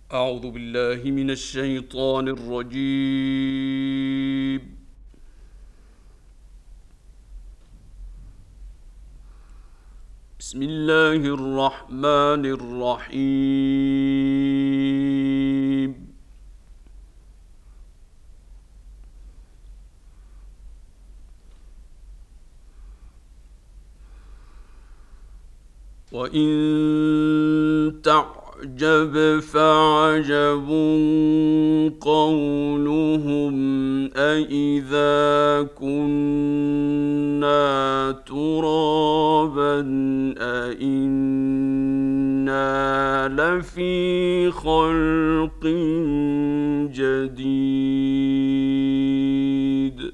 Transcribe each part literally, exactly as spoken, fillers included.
أعوذ بالله من الشيطان الرجيم. بسم الله الرحمن الرحيم. وإن تعجب فعجب قولهم أإذا كنا ترابا أإنا لفي خلق جديد.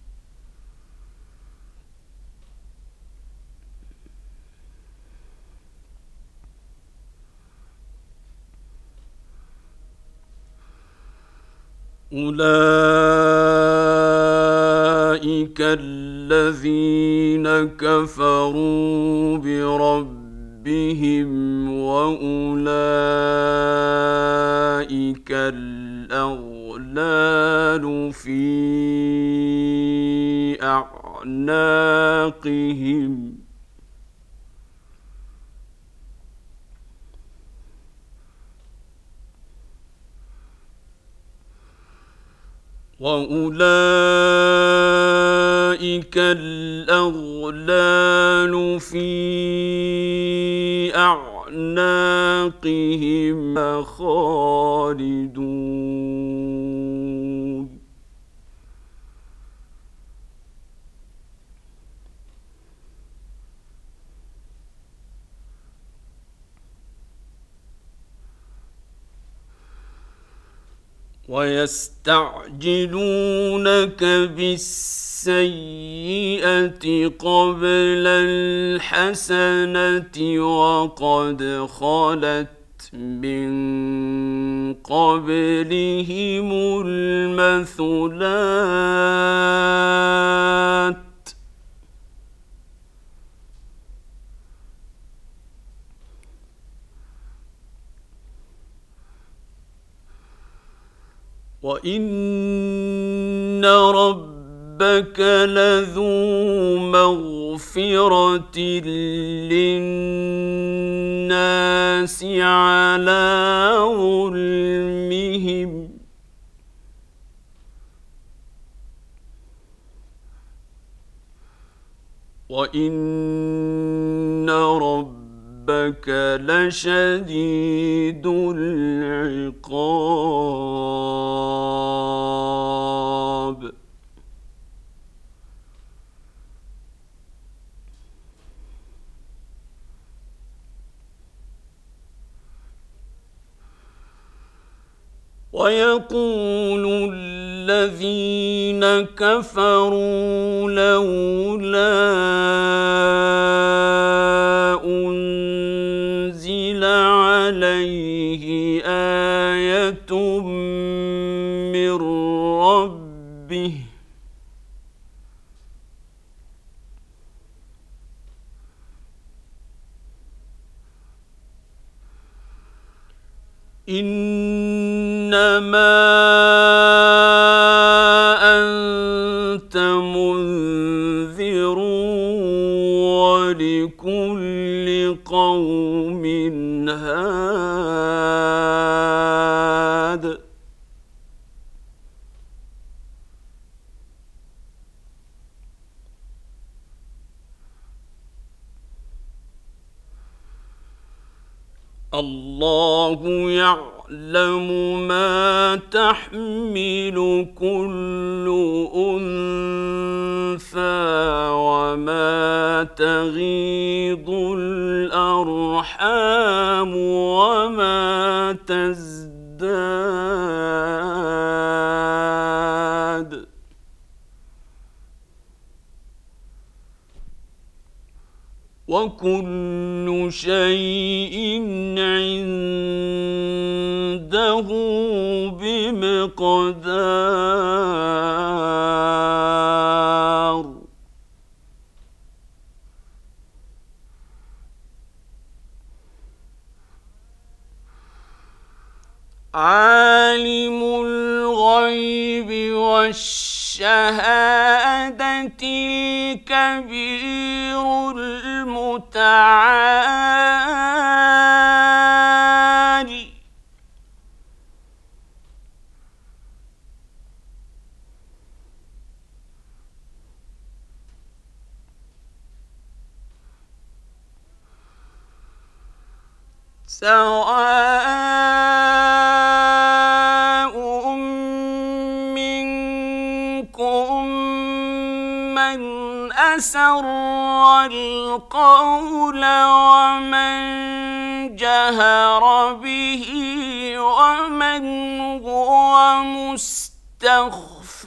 أولئك الذين كفروا بربهم وأولئك الأغلال في أعناقهم وأولئك الأغلال في أعناقهم خالدون. ويستعجلونك بالسيئة قبل الحسنة وقد خلت من قبلهم المثلات وإن ربك لذو مغفرة للناس على ظلمهم وإن ربك لشديد العقاب. ويقول الذين كفروا لولا أنزل عليه آية من ربه إنما أنت منذر ولكل قوم هاد. الله يعلم ما تحمل كل أنثى وما تغيض الأرحام وما تزداد وكل شيء عنده بمقدار. عالم الغيب والشهادة الكبير المتعال. سواء منكم من أسر القول ومن جهر به ومن هو مستخف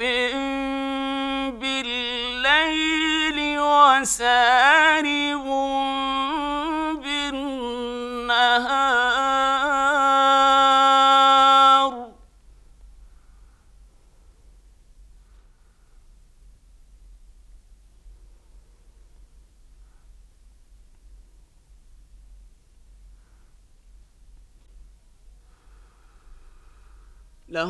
بالليل وسارب بالنهار. له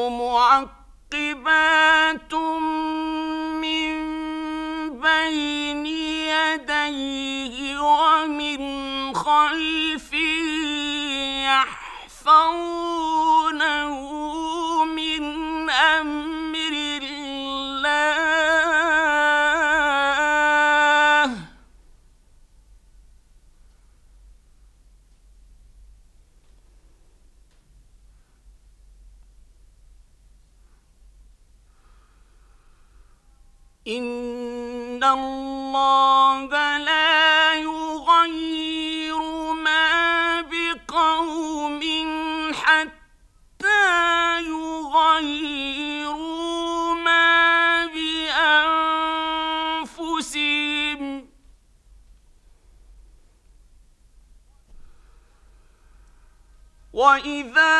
معقبات من بين يديه ومن خلفه يحفظونه من أمر الله. إن الله لا يغير ما بقوم حتى يغيروا ما بأنفسهم. وإذا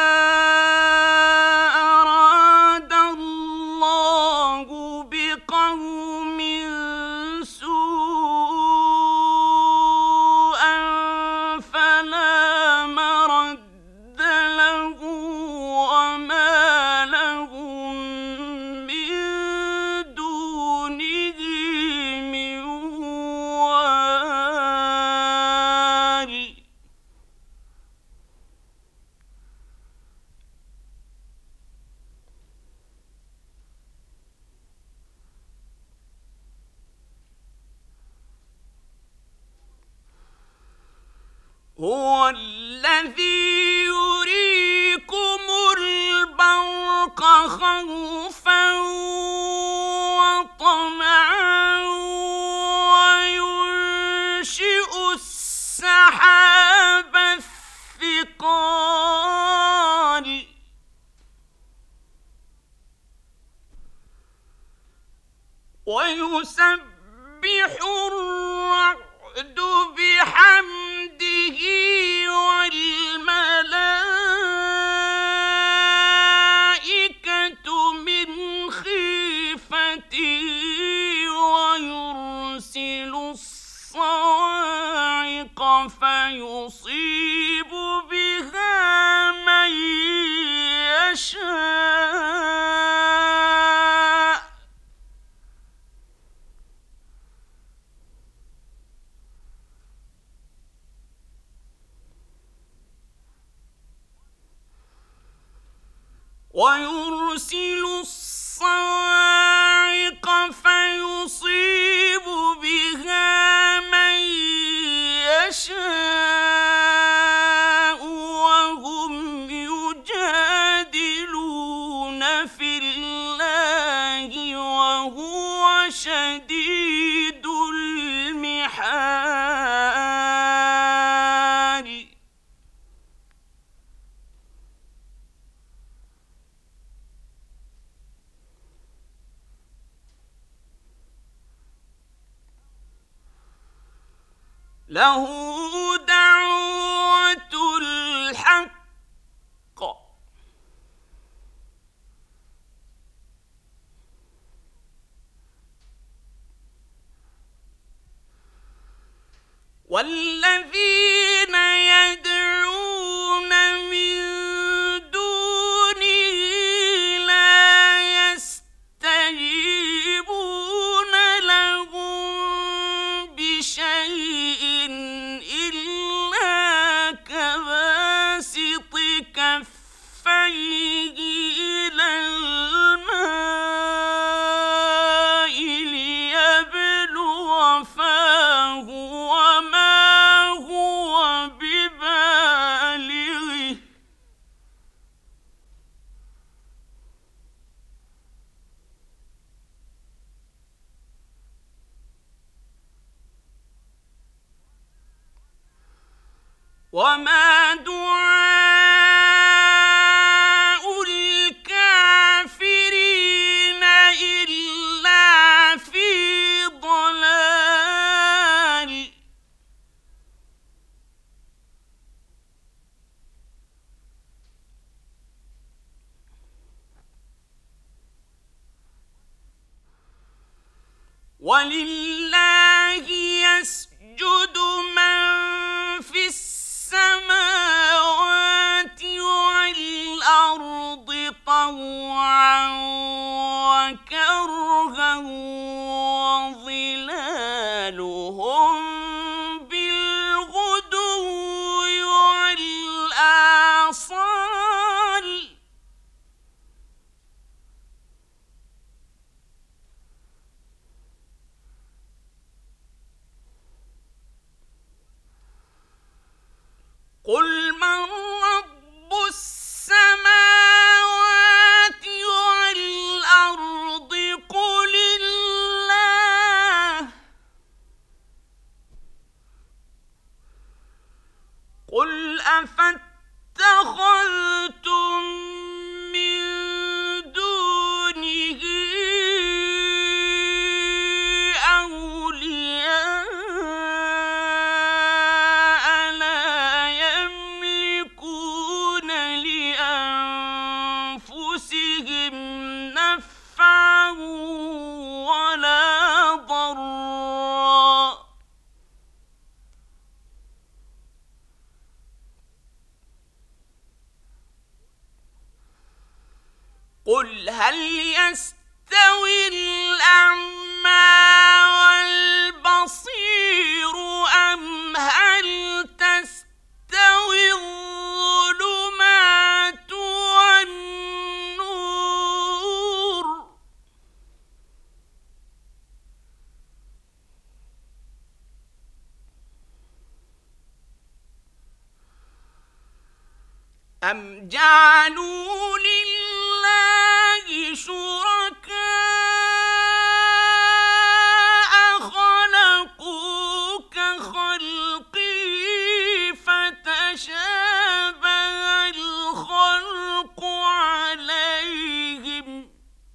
أراد الله بقوم سوءا فلا مرد له وما لهم من دونه من وال. هو الذي يريكم البرق خوفا وطمعا وينشئ السحاب الثقال ويسبح الرعد بحمده والملائكة من خيفته ويرسل الصواعق فيصيب بها من يشاء. ويرسل الصواعق فيصيب بها من يشاء وهم يجادلون في الله وهو شديد المحال. له دعوة الحق والذين يدعون من وما دعاء الكافرين إلا في ضلال ولله يسجد من في السماوات والأرض طوعا وكرها وظلالهم بالغدو والآصال قل من رب السماوات والأرض قل الله قل أفاتخذتم من دونه أولياء لا يملكون لأنفسهم نفعا ولا ضرا قل هل يستوي الأعمى والبصير أم هل تستوي الظلمات والنور أم جعلوا لله شركاء خلقوا كخلقه فتشابه الخلق عليهم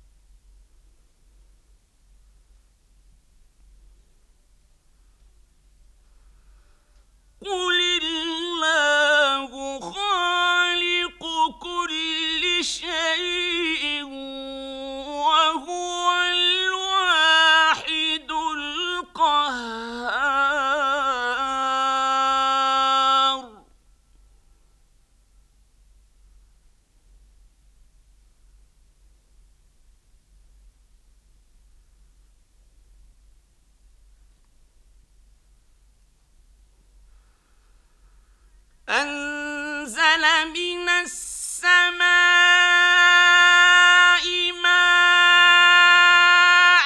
قل الله خالق كل شيء وهو الواحد القهار أنزل من السماء ماء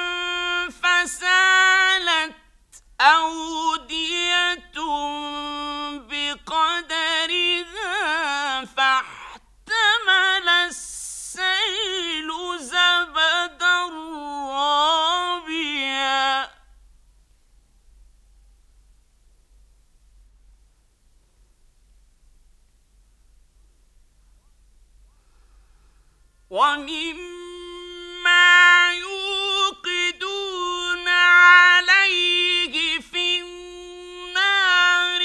فسالت أودية بقدرها فاحتمل السيل زبدا رابيا ومما يوقدون عليه في النار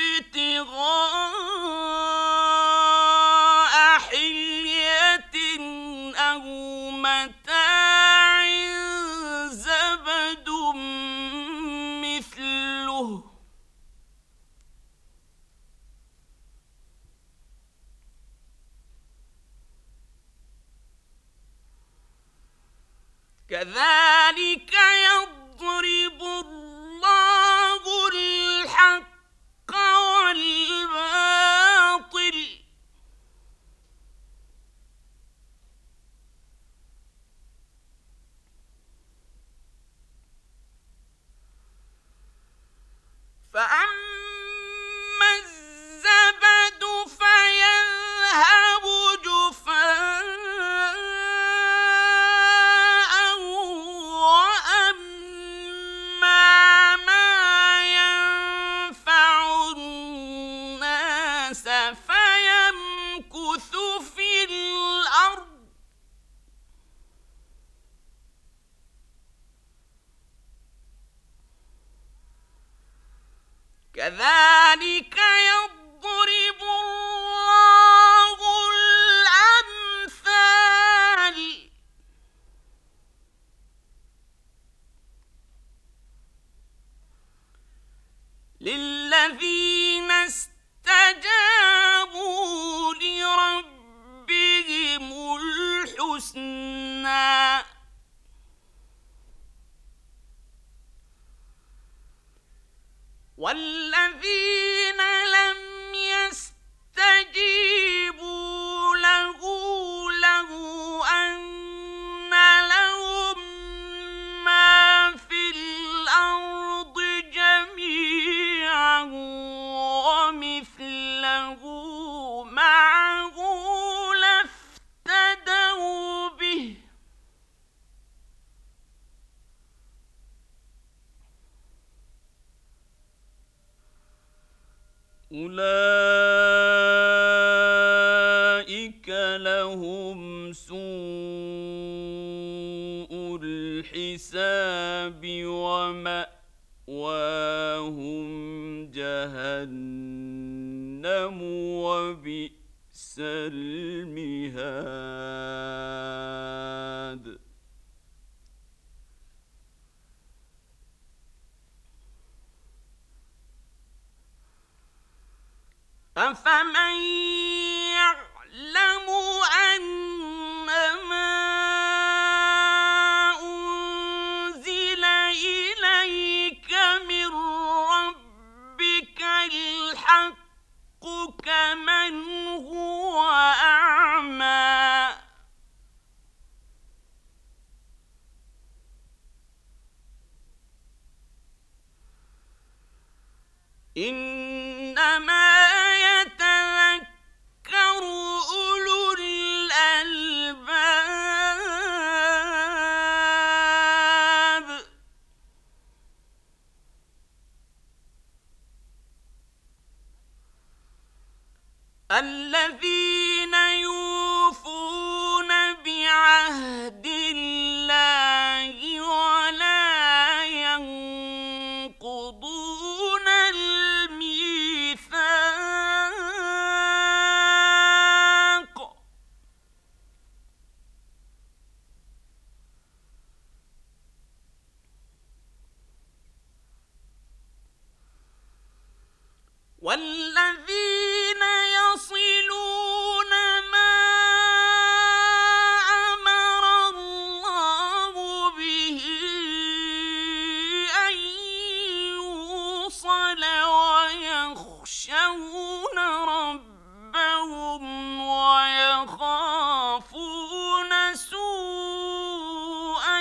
ابتغاء حلية أو متاع زبد مثله كذلك يضرب الله الحق والباطل فأما الزبد فيذهب جفاء جهنم وبئس المهاد. أفمن يعلم أنما أنزل إليك من ربك الحق كمن هو أعمى إنما يتذكر أولو الألباب. الذين يوفون بعهد الله ولا ينقضون الميثاق. والذين يصلون ما أمر الله به أن يوصل ويخشون ربهم ويخافون سوء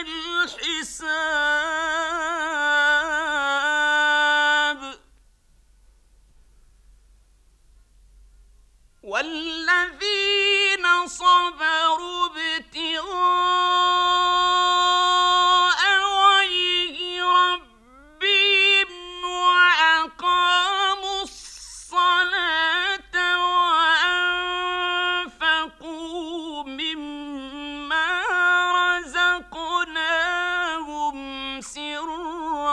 الحساب. والذين صبروا ابتغاء وجه ربهم وأقاموا الصلاة وأنفقوا مما رزقناهم سرا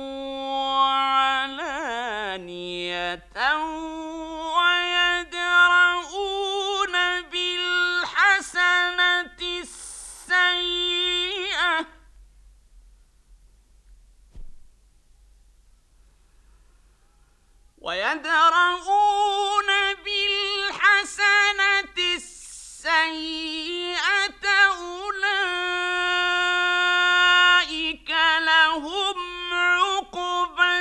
وعلانية ويدرؤون بالحسنة السيئة ويدرؤون بالحسنة السيئة أولئك لهم عقبى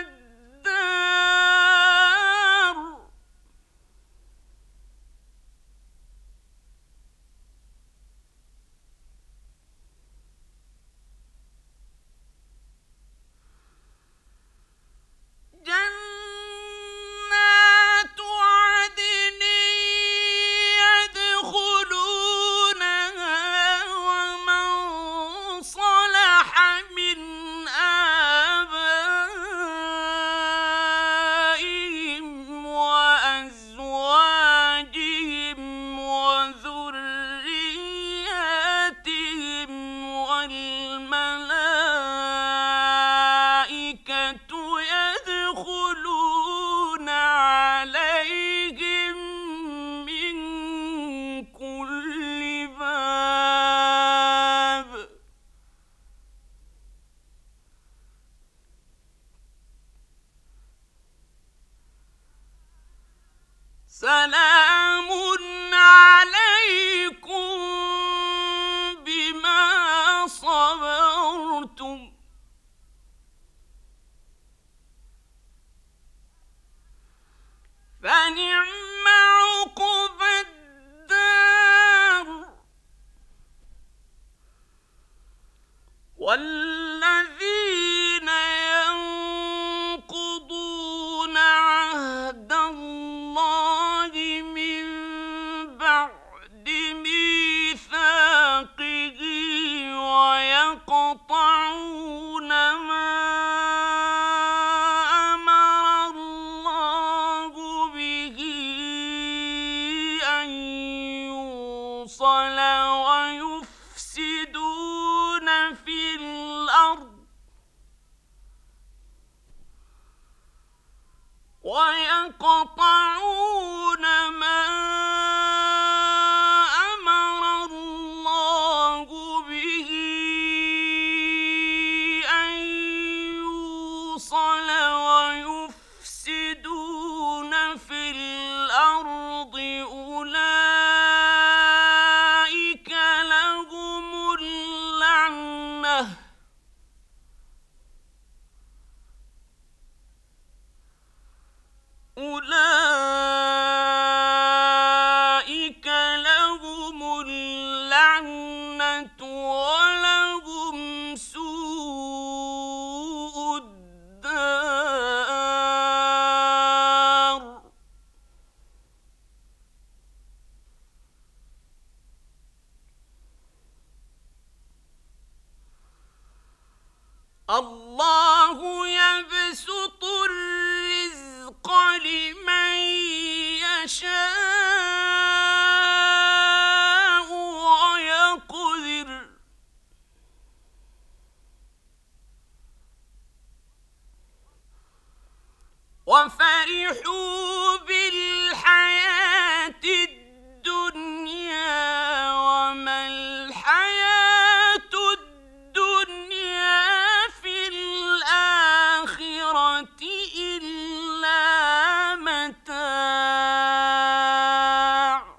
الدار. جنات عدن يدخلونها ومن صلح من آبائهم وأزواجهم وذرياتهم والملائكة يدخلون عليهم من كل باب. سلام عليكم بما صبرتم فنعم عقبى الدار. والذين ينقضون عهد الله من بعد ميثاقه ويقطعون ما أمر الله به أن يوصل ويفسدون في الأرض ويقطعون الأرض أولئك لهم اللعنة أولئك لهم اللعنة ولهم سوء الدار الله يبسط الرزق لمن يشاء ويقدر وفرحوا بالحياة الدنيا وما الحياة الدنيا في الآخرة إلا متاع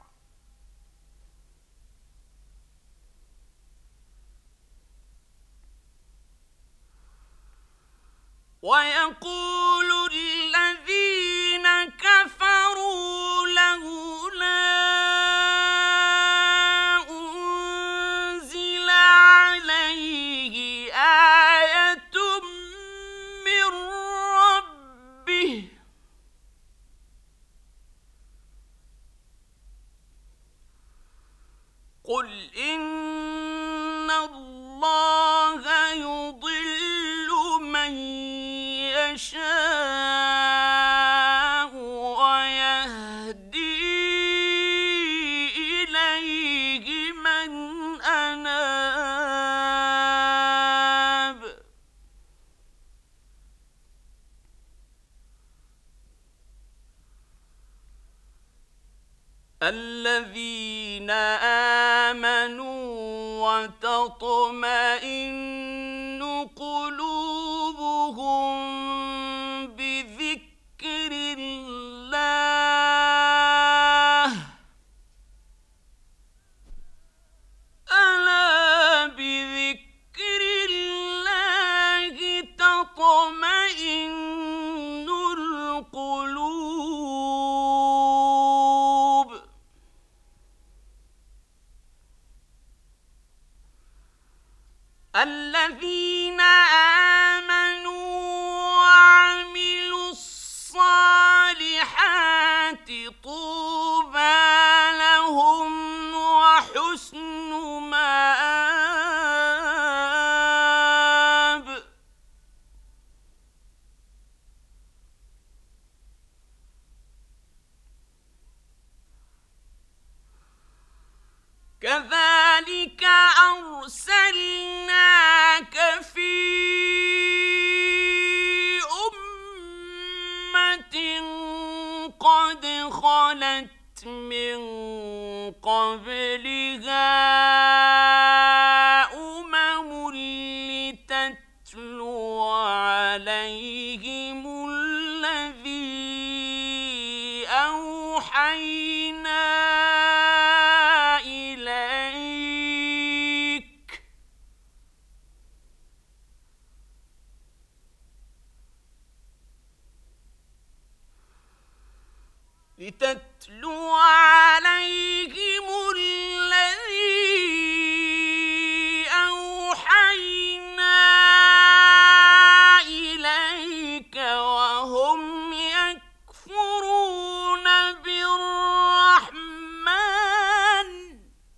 ويقول الذين كفروا لولا أنزل عليه آية من ربه قل إن الله يضل من يشاء ويهدي إليه من أناب الذين آمنوا وتطمئن قلوبهم بذكر الله ألا بذكر الله تطمئن القلوب الذين آمنوا وعملوا الصالحات طوبى لهم وحسن مآب كذلك أرسلناك في أمة قد خلت من قبلها أمم لتتلو عليهم الذي أوحينا إليك لتتلو عليهم الذي أوحينا إليك وهم يكفرون بالرحمن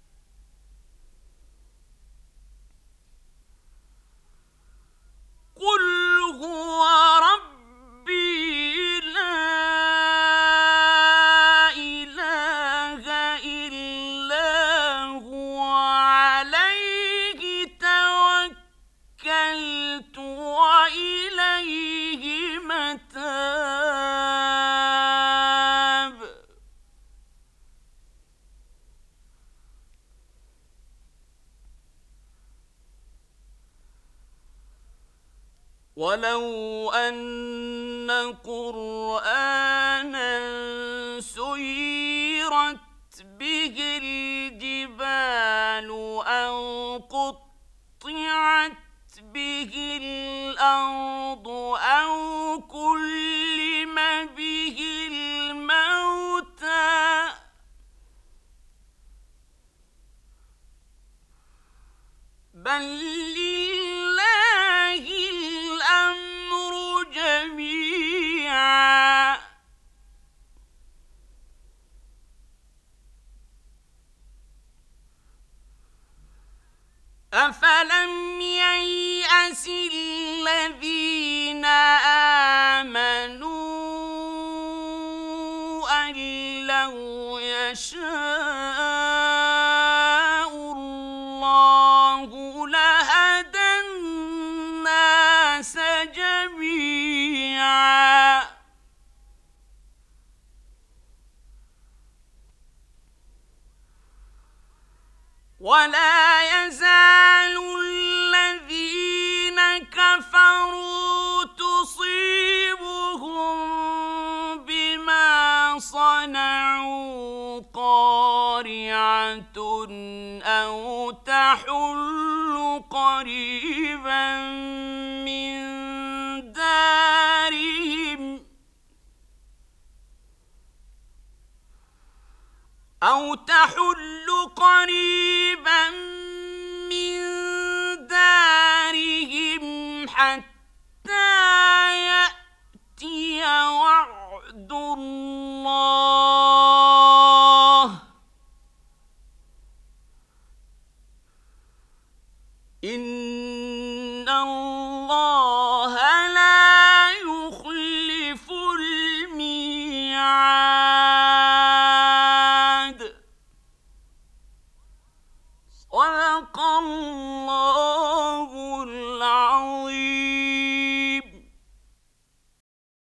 قل هو ربي لا إله إلا هو عليه توكلت وإليه متاب ولو أن قرآنا سيرت به الجبال أو قطعت به الأرض أو كلم به الموتى بل لله الأمر جميعا أفلم ييأس الذين آمنوا أن لو يشاء الله لهدى الناس جميعا ولا يزال الذين كفروا تصيبهم بما صنعوا قارعة أو تحل قريبا من دارهم أو تحل قريبا من دارهم حتى يأتي وعد الله إن الله